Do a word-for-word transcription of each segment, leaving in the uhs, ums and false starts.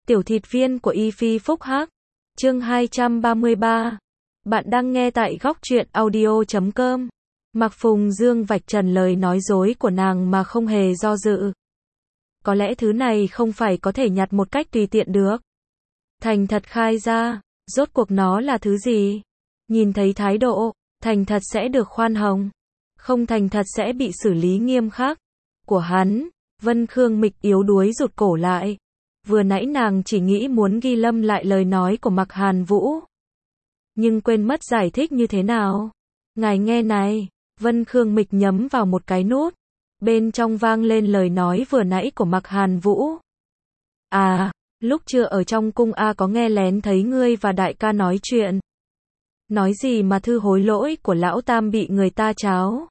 Tiểu thịt viên của Y Phi Phúc Hắc. Chương hai trăm ba mươi ba. Bạn đang nghe tại góc truyện audio chấm com. Mạc Phùng Dương vạch trần lời nói dối của nàng mà không hề do dự. Có lẽ thứ này không phải có thể nhặt một cách tùy tiện được. Thành thật khai ra, rốt cuộc nó là thứ gì? Nhìn thấy thái độ, thành thật sẽ được khoan hồng. Không thành thật sẽ bị xử lý nghiêm khắc. Của hắn, Vân Khương Mịch yếu đuối rụt cổ lại. Vừa nãy nàng chỉ nghĩ muốn ghi lâm lại lời nói của Mạc Hàn Vũ. Nhưng quên mất giải thích như thế nào. Ngài nghe này, Vân Khương Mịch nhấm vào một cái nút. Bên trong vang lên lời nói vừa nãy của Mạc Hàn Vũ. À, lúc chưa ở trong cung A có nghe lén thấy ngươi và đại ca nói chuyện. Nói gì mà thư hối lỗi của lão tam bị người ta tráo.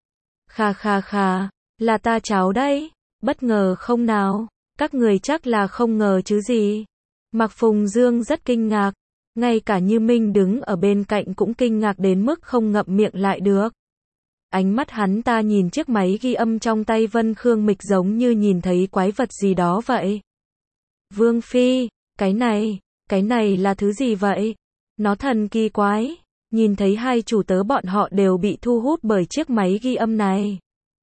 Kha kha kha, là ta tráo đấy, bất ngờ không nào, các người chắc là không ngờ chứ gì. Mạc Phùng Dương rất kinh ngạc, ngay cả Như Minh đứng ở bên cạnh cũng kinh ngạc đến mức không ngậm miệng lại được. Ánh mắt hắn ta nhìn chiếc máy ghi âm trong tay Vân Khương Mịch giống như nhìn thấy quái vật gì đó vậy. Vương Phi, cái này, cái này là thứ gì vậy? Nó thần kỳ quái. Nhìn thấy hai chủ tớ bọn họ đều bị thu hút bởi chiếc máy ghi âm này.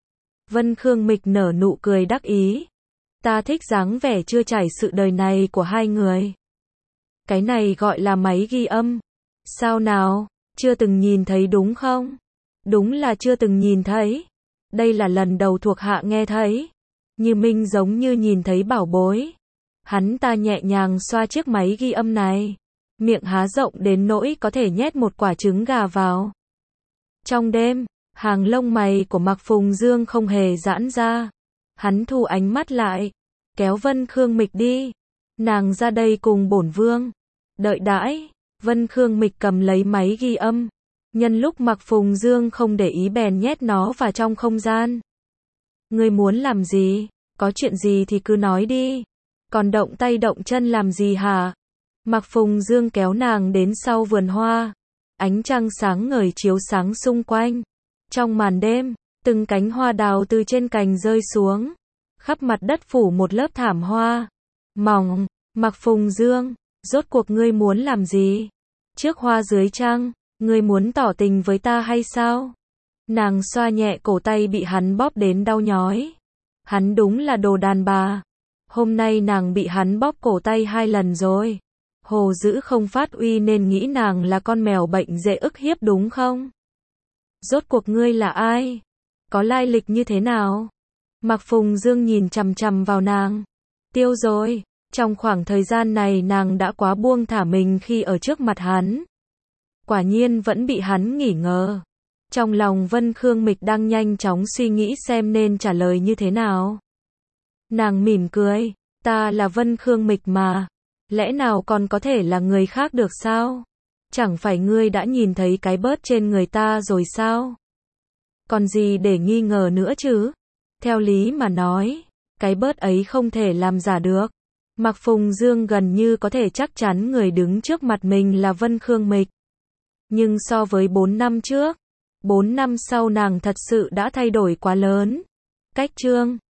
Vân Khương Mịch nở nụ cười đắc ý. Ta thích dáng vẻ chưa trải sự đời này của hai người. Cái này gọi là máy ghi âm. Sao nào, chưa từng nhìn thấy đúng không? Đúng là chưa từng nhìn thấy. Đây là lần đầu thuộc hạ nghe thấy. Như Minh giống như nhìn thấy bảo bối. Hắn ta nhẹ nhàng xoa chiếc máy ghi âm này. Miệng há rộng đến nỗi có thể nhét một quả trứng gà vào. Trong đêm, hàng lông mày của Mạc Phùng Dương không hề giãn ra. Hắn thu ánh mắt lại, kéo Vân Khương Mịch đi. Nàng ra đây cùng bổn vương. Đợi đãi, Vân Khương Mịch cầm lấy máy ghi âm. Nhân lúc Mạc Phùng Dương không để ý bèn nhét nó vào trong không gian. Ngươi muốn làm gì? Có chuyện gì thì cứ nói đi. Còn động tay động chân làm gì hả? Mạc Phùng Dương kéo nàng đến sau vườn hoa. Ánh trăng sáng ngời chiếu sáng xung quanh. Trong màn đêm, từng cánh hoa đào từ trên cành rơi xuống. Khắp mặt đất phủ một lớp thảm hoa. Mỏng, Mạc Phùng Dương, rốt cuộc ngươi muốn làm gì? Trước hoa dưới trăng, ngươi muốn tỏ tình với ta hay sao? Nàng xoa nhẹ cổ tay bị hắn bóp đến đau nhói. Hắn đúng là đồ đàn bà. Hôm nay nàng bị hắn bóp cổ tay hai lần rồi. Hồ Dữ không phát uy nên nghĩ nàng là con mèo bệnh dễ ức hiếp đúng không? Rốt cuộc ngươi là ai? Có lai lịch như thế nào? Mạc Phùng Dương nhìn chằm chằm vào nàng. Tiêu rồi, trong khoảng thời gian này nàng đã quá buông thả mình khi ở trước mặt hắn. Quả nhiên vẫn bị hắn nghỉ ngờ. Trong lòng Vân Khương Mịch đang nhanh chóng suy nghĩ xem nên trả lời như thế nào. Nàng mỉm cười, ta là Vân Khương Mịch mà. Lẽ nào còn có thể là người khác được sao? Chẳng phải ngươi đã nhìn thấy cái bớt trên người ta rồi sao? Còn gì để nghi ngờ nữa chứ? Theo lý mà nói, cái bớt ấy không thể làm giả được. Mạc Phùng Dương gần như có thể chắc chắn người đứng trước mặt mình là Vân Khương Mịch. Nhưng so với bốn năm trước, bốn năm sau nàng thật sự đã thay đổi quá lớn. Cách trương,